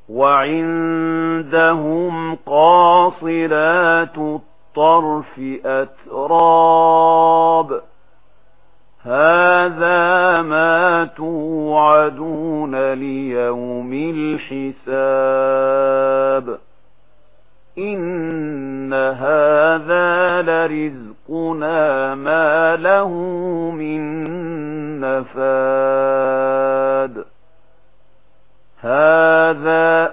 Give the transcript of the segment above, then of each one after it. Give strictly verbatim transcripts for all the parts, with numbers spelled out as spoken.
وعندهم قاصرات الطرف أتراب هذا ما توعدون ليوم الحساب إن هذا لرزقنا ما له من نفاد هذا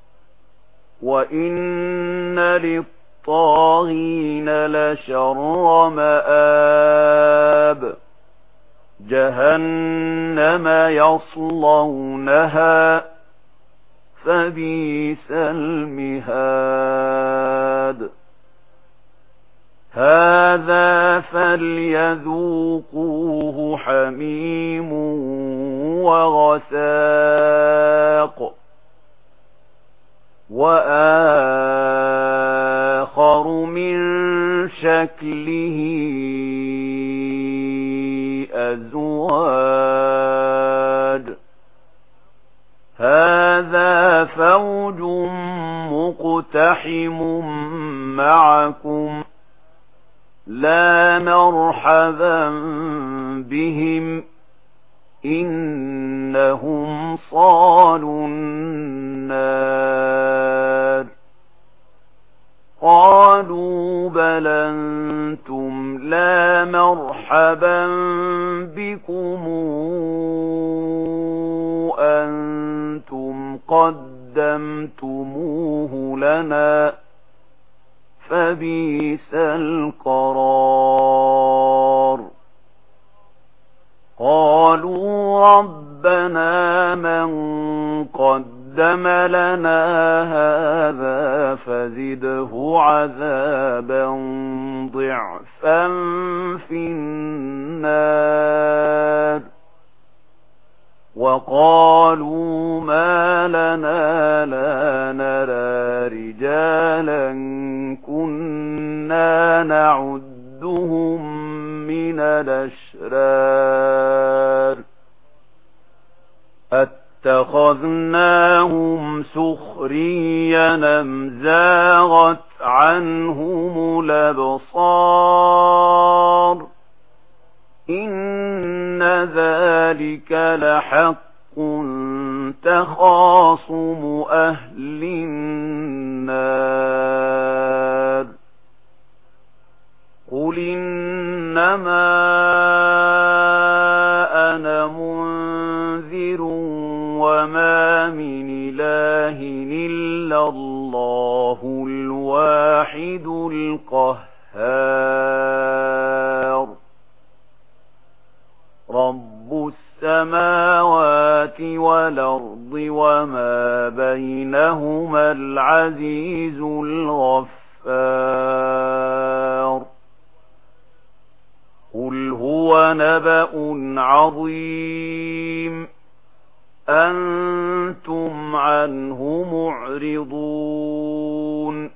وإن للطاغين لشر مآب جهنم يصلونها فبئس المهاد هذا فليذوقوه حميم وغساق وآخر من شكله أزواج هذا فوج مقتحم معكم لا مرحبا بهم إنهم صالوا النار قالوا بل أنتم لا مرحبا بكم أنتم قدمتموه لنا فبئس القرار قالوا ربنا من قدم لنا هذا فزده عذابا ضعفا في النار وقالوا ما لنا لا نرى رجالا كنا نعدهم من الأشرار اتخذناهم سخريا أم زاغت عنهم الأبصار إن ذلك لحق تخاصم أهل النار قل إنما أنا منذر وما من إله إلا الله الواحد القهار رب السماوات والأرض وما بينهما العزيز الغفار قل هو نبأ عظيم أنتم عنه معرضون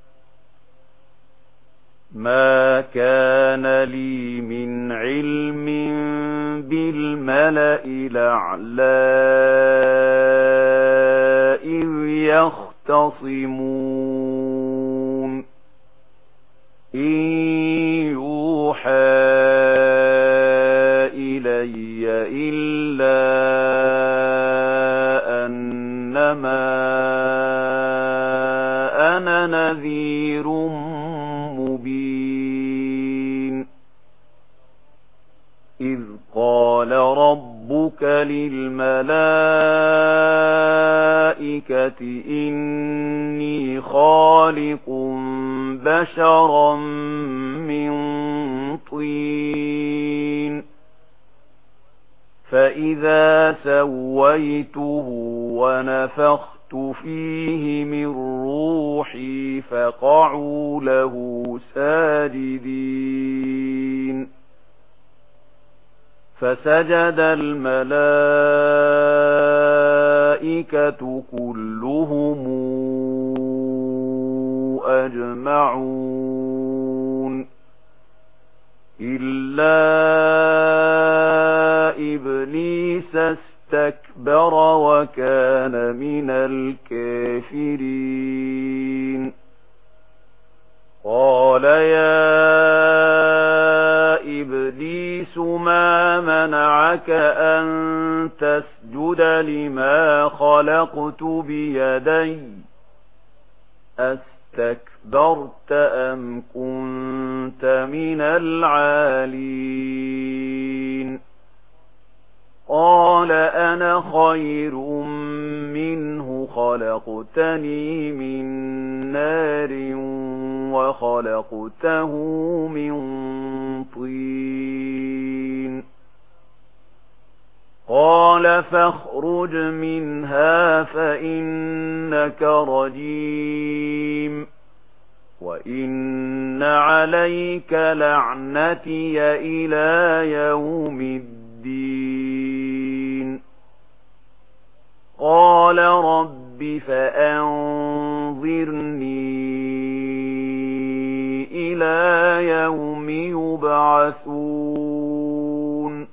ما كان لي من علم بالملأ الأعلى إذ يختصمون إن يوحى إلي إلا أنما أنا نذير مبين إذ قال ربك للملائكة إني خالق بشرا من طين فإذا سويته ونفخت فيه من روحي فقعوا له ساجدين فسجد الملائكة كلهم أجمعون إلا إبليس استكبر واستكبر وكان من الكافرين قال يا إبليس ما منعك أن تسجد لما خلقت بيدي أستكبرت أم كنت من العالين قال أنا خير منه خلقتني من نار وخلقته من طين قال فاخرج منها فإنك رجيم وإن عليك لعنتي إلى يوم الدين قال رب فأنظرني إلى يوم يبعثون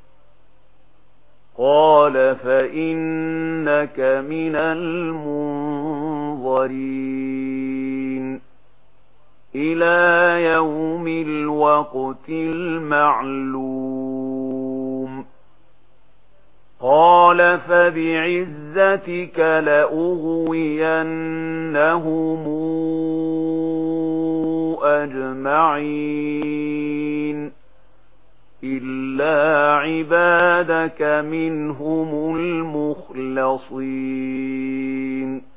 قال فإنك من المنظرين إلى يوم الوقت المعلوم قال فبعزتك لأغوينهم أجمعين إلا عبادك منهم المخلصين